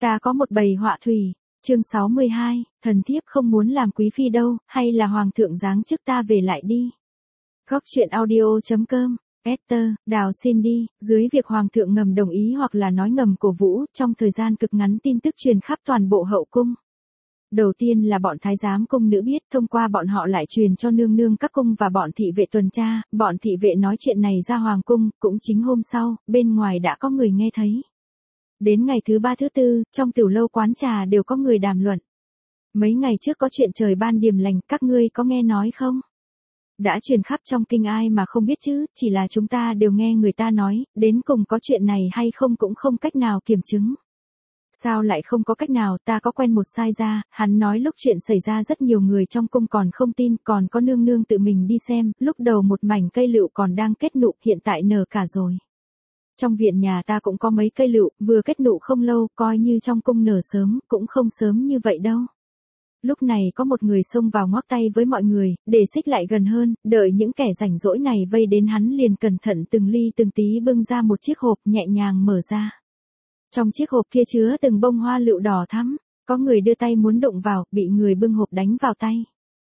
Ta có một bầy họa thủy. Chương 62, thần thiếp không muốn làm quý phi đâu, hay là hoàng thượng giáng chức ta về lại đi. Góc truyện audio.com. Esther, Đào xin đi, dưới việc hoàng thượng ngầm đồng ý hoặc là nói ngầm cổ vũ, trong thời gian cực ngắn tin tức truyền khắp toàn bộ hậu cung. Đầu tiên là bọn thái giám cung nữ biết, thông qua bọn họ lại truyền cho nương nương các cung và bọn thị vệ tuần tra, bọn thị vệ nói chuyện này ra hoàng cung, cũng chính hôm sau, bên ngoài đã có người nghe thấy. Đến ngày thứ 3 thứ 4, trong tiểu lâu quán trà đều có người đàm luận. Mấy ngày trước có chuyện trời ban điềm lành, các ngươi có nghe nói không? Đã truyền khắp trong kinh ai mà không biết chứ, chỉ là chúng ta đều nghe người ta nói, đến cùng có chuyện này hay không cũng không cách nào kiểm chứng. Sao lại không có cách nào, ta có quen một sai gia, hắn nói lúc chuyện xảy ra rất nhiều người trong cung còn không tin, còn có nương nương tự mình đi xem, lúc đầu một mảnh cây lựu còn đang kết nụ, hiện tại nở cả rồi. Trong viện nhà ta cũng có mấy cây lựu, vừa kết nụ không lâu, coi như trong cung nở sớm, cũng không sớm như vậy đâu. Lúc này có một người xông vào ngoắc tay với mọi người, để xích lại gần hơn, đợi những kẻ rảnh rỗi này vây đến hắn liền cẩn thận từng ly từng tí bưng ra một chiếc hộp nhẹ nhàng mở ra. Trong chiếc hộp kia chứa từng bông hoa lựu đỏ thắm, có người đưa tay muốn đụng vào, bị người bưng hộp đánh vào tay.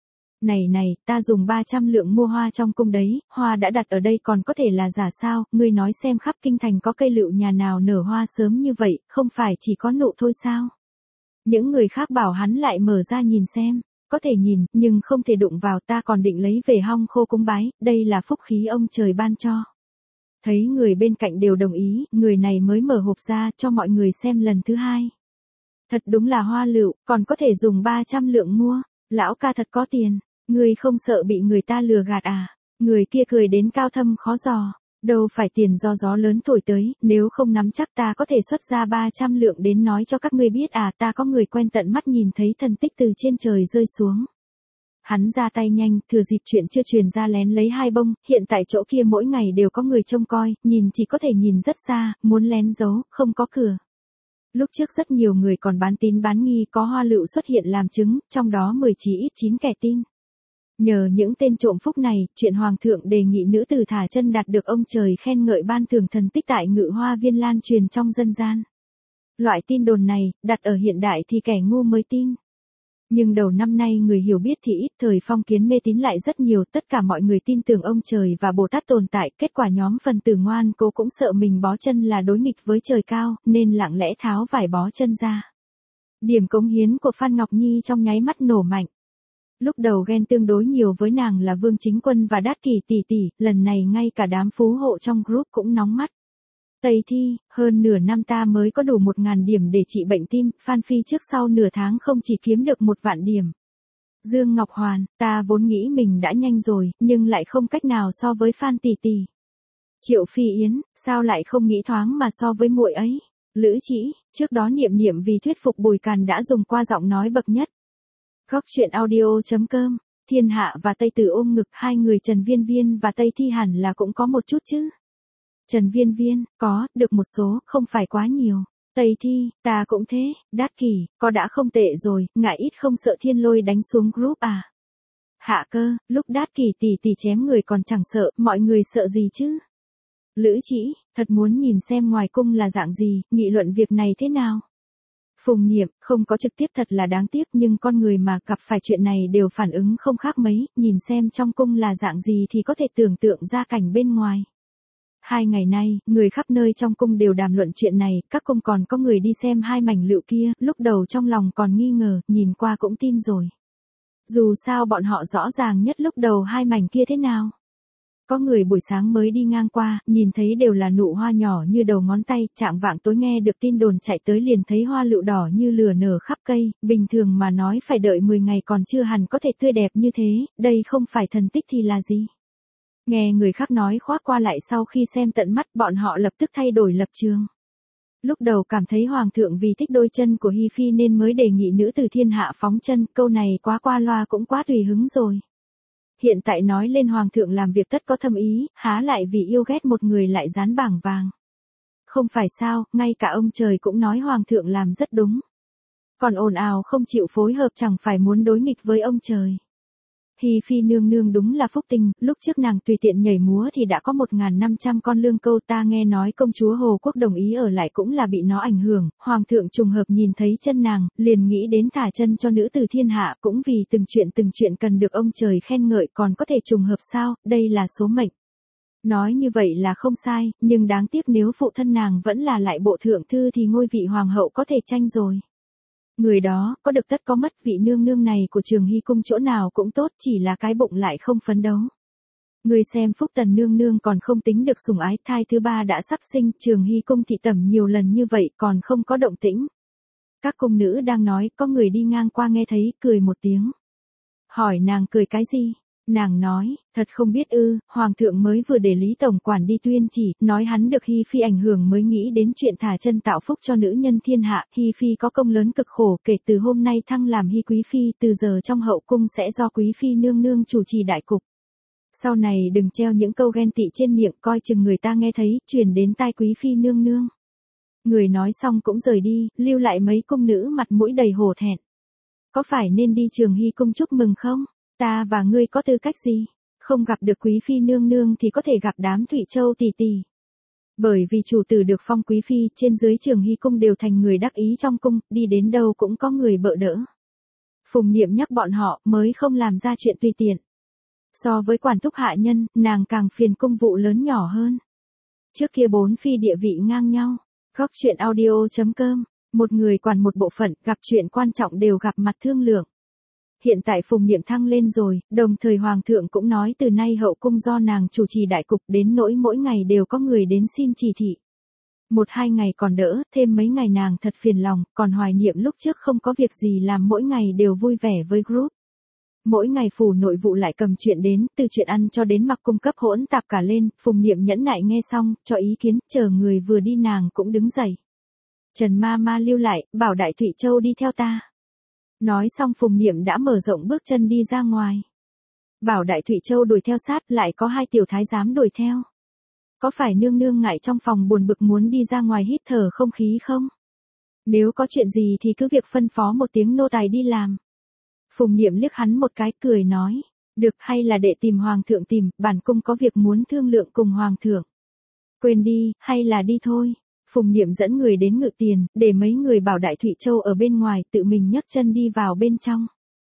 Này, ta dùng 300 lượng mua hoa trong cung đấy, hoa đã đặt ở đây còn có thể là giả sao, ngươi nói xem khắp kinh thành có cây lựu nhà nào nở hoa sớm như vậy, không phải chỉ có nụ thôi sao? Những người khác bảo hắn lại mở ra nhìn xem, có thể nhìn, nhưng không thể đụng vào, ta còn định lấy về hong khô cúng bái, đây là phúc khí ông trời ban cho. Thấy người bên cạnh đều đồng ý, người này mới mở hộp ra cho mọi người xem lần thứ hai. Thật đúng là hoa lựu, còn có thể dùng 300 lượng mua, lão ca thật có tiền, người không sợ bị người ta lừa gạt à? Người kia cười đến cao thâm khó dò, đâu phải tiền do gió lớn thổi tới, nếu không nắm chắc ta có thể xuất ra 300 lượng đến nói cho các ngươi biết à, ta có người quen tận mắt nhìn thấy thần tích từ trên trời rơi xuống. Hắn ra tay nhanh, thừa dịp chuyện chưa truyền ra lén lấy 2 bông, hiện tại chỗ kia mỗi ngày đều có người trông coi, nhìn chỉ có thể nhìn rất xa, muốn lén giấu, không có cửa. Lúc trước rất nhiều người còn bán tín bán nghi có hoa lựu xuất hiện làm chứng, trong đó 10 chỉ ít 9 kẻ tin. Nhờ những tên trộm phúc này, chuyện hoàng thượng đề nghị nữ tử thả chân đạt được ông trời khen ngợi ban thưởng thần tích tại Ngự Hoa Viên lan truyền trong dân gian. Loại tin đồn này, đặt ở hiện đại thì kẻ ngu mới tin. Nhưng đầu năm nay người hiểu biết thì ít, thời phong kiến mê tín lại rất nhiều, tất cả mọi người tin tưởng ông trời và Bồ Tát tồn tại, kết quả nhóm phần tử ngoan cố cũng sợ mình bó chân là đối nghịch với trời cao, nên lặng lẽ tháo vải bó chân ra. Điểm cống hiến của Phan Ngọc Nhi trong nháy mắt nổ mạnh. Lúc đầu ghen tương đối nhiều với nàng là Vương Chính Quân và Đát Kỷ tỷ tỷ, lần này ngay cả đám phú hộ trong group cũng nóng mắt. Tây Thi, hơn nửa năm ta mới có đủ 1.000 điểm để trị bệnh tim, Phan Phi trước sau nửa tháng không chỉ kiếm được 1 vạn điểm. Dương Ngọc Hoàn, ta vốn nghĩ mình đã nhanh rồi, nhưng lại không cách nào so với Phan tỷ tỷ. Triệu Phi Yến, sao lại không nghĩ thoáng mà so với muội ấy. Lữ Chỉ, trước đó Niệm Niệm vì thuyết phục Bùi Càn đã dùng qua giọng nói bậc nhất. Góc truyện audio.com, Thiên Hạ và Tây Tử ôm ngực, hai người Trần Viên Viên và Tây Thi hẳn là cũng có một chút chứ. Trần Viên Viên, có, được một số, không phải quá nhiều. Tây Thi, ta cũng thế, Đát Kỷ, có đã không tệ rồi, ngại ít không sợ thiên lôi đánh xuống group à. Hạ Cơ, lúc Đát Kỷ tỷ tỷ chém người còn chẳng sợ, mọi người sợ gì chứ. Lữ Chỉ, thật muốn nhìn xem ngoài cung là dạng gì, nghị luận việc này thế nào. Phùng Niệm, không có trực tiếp thật là đáng tiếc, nhưng con người mà gặp phải chuyện này đều phản ứng không khác mấy, nhìn xem trong cung là dạng gì thì có thể tưởng tượng ra cảnh bên ngoài. 2 ngày nay, người khắp nơi trong cung đều đàm luận chuyện này, các cung còn có người đi xem 2 mảnh lựu kia, lúc đầu trong lòng còn nghi ngờ, nhìn qua cũng tin rồi. Dù sao bọn họ rõ ràng nhất lúc đầu 2 mảnh kia thế nào. Có người buổi sáng mới đi ngang qua, nhìn thấy đều là nụ hoa nhỏ như đầu ngón tay, chạng vạng tối nghe được tin đồn chạy tới liền thấy hoa lựu đỏ như lửa nở khắp cây, bình thường mà nói phải đợi 10 ngày còn chưa hẳn có thể tươi đẹp như thế, đây không phải thần tích thì là gì. Nghe người khác nói khoác qua lại sau khi xem tận mắt bọn họ lập tức thay đổi lập trường. Lúc đầu cảm thấy hoàng thượng vì thích đôi chân của Hi Phi nên mới đề nghị nữ tử thiên hạ phóng chân, câu này quá qua loa cũng quá tùy hứng rồi. Hiện tại nói lên hoàng thượng làm việc tất có thâm ý, há lại vì yêu ghét một người lại dán bảng vàng. Không phải sao, ngay cả ông trời cũng nói hoàng thượng làm rất đúng. Còn ồn ào không chịu phối hợp chẳng phải muốn đối nghịch với ông trời. Hi Phi nương nương đúng là phúc tinh, lúc trước nàng tùy tiện nhảy múa thì đã có 1.500 con lương câu, ta nghe nói công chúa Hồ Quốc đồng ý ở lại cũng là bị nó ảnh hưởng, hoàng thượng trùng hợp nhìn thấy chân nàng, liền nghĩ đến thả chân cho nữ tử thiên hạ, cũng vì từng chuyện cần được ông trời khen ngợi, còn có thể trùng hợp sao, đây là số mệnh. Nói như vậy là không sai, nhưng đáng tiếc nếu phụ thân nàng vẫn là lại bộ thượng thư thì ngôi vị hoàng hậu có thể tranh rồi. Người đó, có được tất có mất, vị nương nương này của Trường Hy cung chỗ nào cũng tốt, chỉ là cái bụng lại không phấn đấu. Người xem Phúc Tần nương nương còn không tính được sủng ái, thai thứ 3 đã sắp sinh, Trường Hy cung thị tẩm nhiều lần như vậy còn không có động tĩnh. Các cung nữ đang nói, có người đi ngang qua nghe thấy, cười một tiếng. Hỏi nàng cười cái gì? Nàng nói, thật không biết ư, hoàng thượng mới vừa để Lý Tổng quản đi tuyên chỉ, nói hắn được Hi Phi ảnh hưởng mới nghĩ đến chuyện thả chân tạo phúc cho nữ nhân thiên hạ, Hi Phi có công lớn cực khổ, kể từ hôm nay thăng làm Hi Quý Phi, từ giờ trong hậu cung sẽ do Quý Phi nương nương chủ trì đại cục. Sau này đừng treo những câu ghen tị trên miệng, coi chừng người ta nghe thấy, truyền đến tai Quý Phi nương nương. Người nói xong cũng rời đi, lưu lại mấy cung nữ mặt mũi đầy hổ thẹn. Có phải nên đi Trường Hy cung chúc mừng không? Ta và ngươi có tư cách gì? Không gặp được Quý Phi nương nương thì có thể gặp đám Thụy Châu tỷ tỷ. Bởi vì chủ tử được phong Quý Phi, trên dưới Trường Hy cung đều thành người đắc ý trong cung, đi đến đâu cũng có người bợ đỡ. Phùng Niệm nhắc bọn họ mới không làm ra chuyện tùy tiện. So với quản thúc hạ nhân, nàng càng phiền công vụ lớn nhỏ hơn. Trước kia 4 phi địa vị ngang nhau. Góc truyện audio.com, một người quản một bộ phận, gặp chuyện quan trọng đều gặp mặt thương lượng. Hiện tại Phùng Niệm thăng lên rồi, đồng thời Hoàng thượng cũng nói từ nay hậu cung do nàng chủ trì đại cục, đến nỗi mỗi ngày đều có người đến xin chỉ thị. 1-2 ngày còn đỡ, thêm mấy ngày nàng thật phiền lòng, còn Hoài Niệm lúc trước không có việc gì làm mỗi ngày đều vui vẻ với group. Mỗi ngày phủ nội vụ lại cầm chuyện đến, từ chuyện ăn cho đến mặc cung cấp hỗn tạp cả lên, Phùng Niệm nhẫn nại nghe xong, cho ý kiến, chờ người vừa đi nàng cũng đứng dậy. Trần ma ma lưu lại, bảo Đại Thụy Châu đi theo ta. Nói xong Phùng Niệm đã mở rộng bước chân đi ra ngoài. Bảo Đại Thụy Châu đuổi theo sát, lại có 2 tiểu thái giám đuổi theo. Có phải nương nương ngại trong phòng buồn bực muốn đi ra ngoài hít thở không khí không? Nếu có chuyện gì thì cứ việc phân phó một tiếng nô tài đi làm. Phùng Niệm liếc hắn một cái cười nói, được, hay là để tìm hoàng thượng tìm, bản cung có việc muốn thương lượng cùng hoàng thượng. Quên đi, hay là đi thôi. Phùng Niệm dẫn người đến ngự tiền, để mấy người bảo Đại Thụy Châu ở bên ngoài, tự mình nhấc chân đi vào bên trong.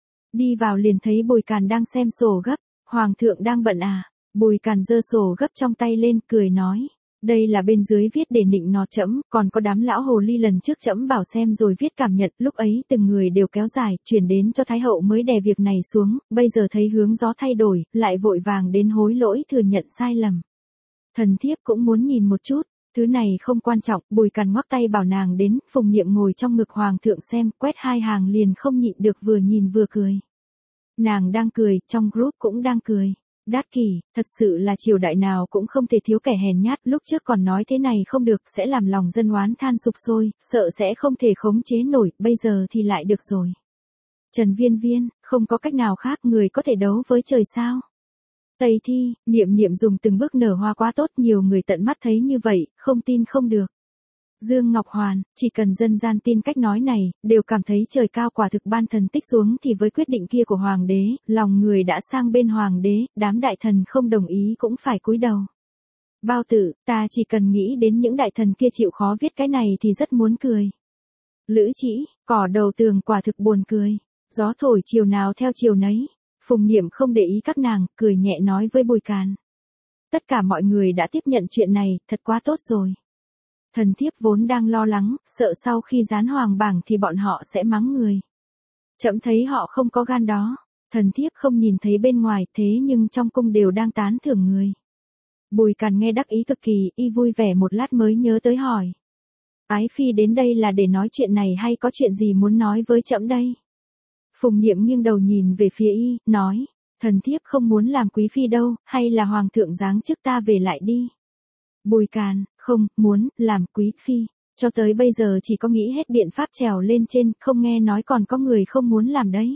Đi vào liền thấy Bùi Càn đang xem sổ gấp, hoàng thượng đang bận à? Bùi Càn giơ sổ gấp trong tay lên, cười nói, đây là bên dưới viết để nịnh nọt trẫm, còn có đám lão hồ ly lần trước trẫm bảo xem rồi viết cảm nhận, lúc ấy từng người đều kéo dài, chuyển đến cho Thái hậu mới đè việc này xuống, bây giờ thấy hướng gió thay đổi, lại vội vàng đến hối lỗi thừa nhận sai lầm. Thần thiếp cũng muốn nhìn một chút. Thứ này không quan trọng, Bùi Càn ngoắc tay bảo nàng đến, Phùng Niệm ngồi trong ngực hoàng thượng xem, quét 2 hàng liền không nhịn được vừa nhìn vừa cười. Nàng đang cười, trong group cũng đang cười. Đát Kỷ, thật sự là triều đại nào cũng không thể thiếu kẻ hèn nhát, lúc trước còn nói thế này không được, sẽ làm lòng dân oán than sục sôi, sợ sẽ không thể khống chế nổi, bây giờ thì lại được rồi. Trần Viên Viên, không có cách nào khác, người có thể đấu với trời sao? Tây Thi, Niệm Niệm dùng từng bước nở hoa quá tốt, nhiều người tận mắt thấy như vậy, không tin không được. Dương Ngọc Hoàn, chỉ cần dân gian tin cách nói này, đều cảm thấy trời cao quả thực ban thần tích xuống, thì với quyết định kia của hoàng đế, lòng người đã sang bên hoàng đế, đám đại thần không đồng ý cũng phải cúi đầu. Bao Tử, ta chỉ cần nghĩ đến những đại thần kia chịu khó viết cái này thì rất muốn cười. Lữ Chỉ, cỏ đầu tường quả thực buồn cười. Gió thổi chiều nào theo chiều nấy. Phùng Niệm không để ý các nàng, cười nhẹ nói với Bùi Càn. Tất cả mọi người đã tiếp nhận chuyện này, thật quá tốt rồi. Thần thiếp vốn đang lo lắng, sợ sau khi dán hoàng bảng thì bọn họ sẽ mắng người. Trẫm thấy họ không có gan đó. Thần thiếp không nhìn thấy bên ngoài, thế nhưng trong cung đều đang tán thưởng người. Bùi Càn nghe đắc ý cực kỳ, y vui vẻ một lát mới nhớ tới hỏi. Ái phi đến đây là để nói chuyện này hay có chuyện gì muốn nói với trẫm đây? Phùng Niệm nghiêng đầu nhìn về phía y, nói, thần thiếp không muốn làm quý phi đâu, hay là hoàng thượng giáng chức ta về lại đi. Bùi Càn, không, muốn, làm quý phi, cho tới bây giờ chỉ có nghĩ hết biện pháp trèo lên trên, không nghe nói còn có người không muốn làm đấy.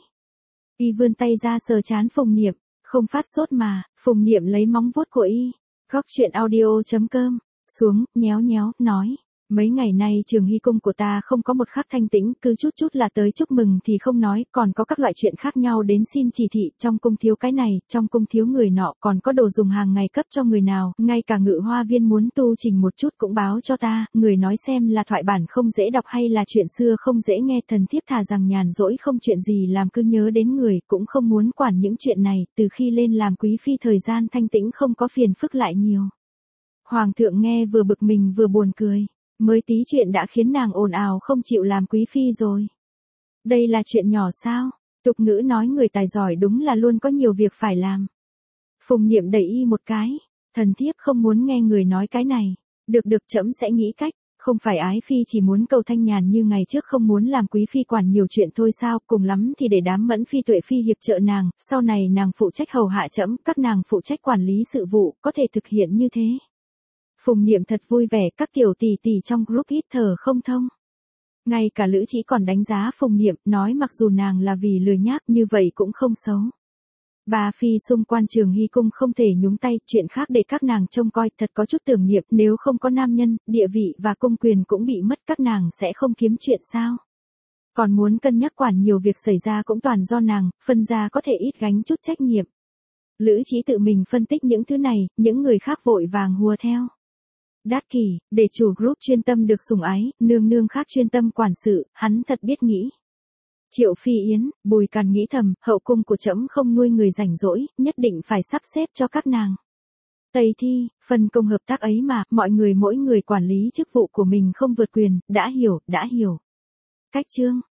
Y vươn tay ra sờ trán Phùng Niệm, không phát sốt mà, Phùng Niệm lấy móng vuốt của y, góc truyện audio.com, xuống, nhéo nhéo, nói, Mấy ngày nay Trường Hy cung của ta không có một khắc thanh tĩnh, cứ chút chút là tới chúc mừng thì không nói, còn có các loại chuyện khác nhau đến xin chỉ thị, trong cung thiếu cái này, trong cung thiếu người nọ, còn có đồ dùng hàng ngày cấp cho người nào, ngay cả Ngự Hoa Viên muốn tu trình một chút cũng báo cho ta, người nói xem là thoại bản không dễ đọc hay là chuyện xưa không dễ nghe. Thần thiếp thà rằng nhàn rỗi không chuyện gì làm cứ nhớ đến người, cũng không muốn quản những chuyện này, từ khi lên làm quý phi thời gian thanh tĩnh không có phiền phức lại nhiều. Hoàng thượng nghe vừa bực mình vừa buồn cười. Mới tí chuyện đã khiến nàng ồn ào không chịu làm quý phi rồi. Đây là chuyện nhỏ sao? Tục ngữ nói người tài giỏi đúng là luôn có nhiều việc phải làm. Phùng Niệm đẩy y một cái. Thần thiếp không muốn nghe người nói cái này. Được trẫm sẽ nghĩ cách. Không phải ái phi chỉ muốn cầu thanh nhàn như ngày trước không muốn làm quý phi quản nhiều chuyện thôi sao, cùng lắm thì để đám Mẫn phi Tuệ phi hiệp trợ nàng, sau này nàng phụ trách hầu hạ trẫm, các nàng phụ trách quản lý sự vụ, có thể thực hiện như thế. Phùng Niệm thật vui vẻ, các tiểu tỷ tỷ trong group hít thở không thông. Ngay cả Lữ Chỉ còn đánh giá Phùng Niệm, nói mặc dù nàng là vì lười nhác như vậy cũng không xấu. Bà phi xung quanh Trường Hy cung không thể nhúng tay, chuyện khác để các nàng trông coi, thật có chút tưởng niệm, nếu không có nam nhân, địa vị và cung quyền cũng bị mất, các nàng sẽ không kiếm chuyện sao? Còn muốn cân nhắc quản nhiều việc xảy ra cũng toàn do nàng, phân ra có thể ít gánh chút trách nhiệm. Lữ Chỉ tự mình phân tích những thứ này, những người khác vội vàng hùa theo. Đát Kỷ, để chủ group chuyên tâm được sủng ái, nương nương khác chuyên tâm quản sự, hắn thật biết nghĩ. Triệu Phi Yến, Bùi Càn nghĩ thầm, hậu cung của trẫm không nuôi người rảnh rỗi, nhất định phải sắp xếp cho các nàng. Tây Thi, phân công hợp tác ấy mà, mọi người mỗi người quản lý chức vụ của mình không vượt quyền, đã hiểu. Cách chương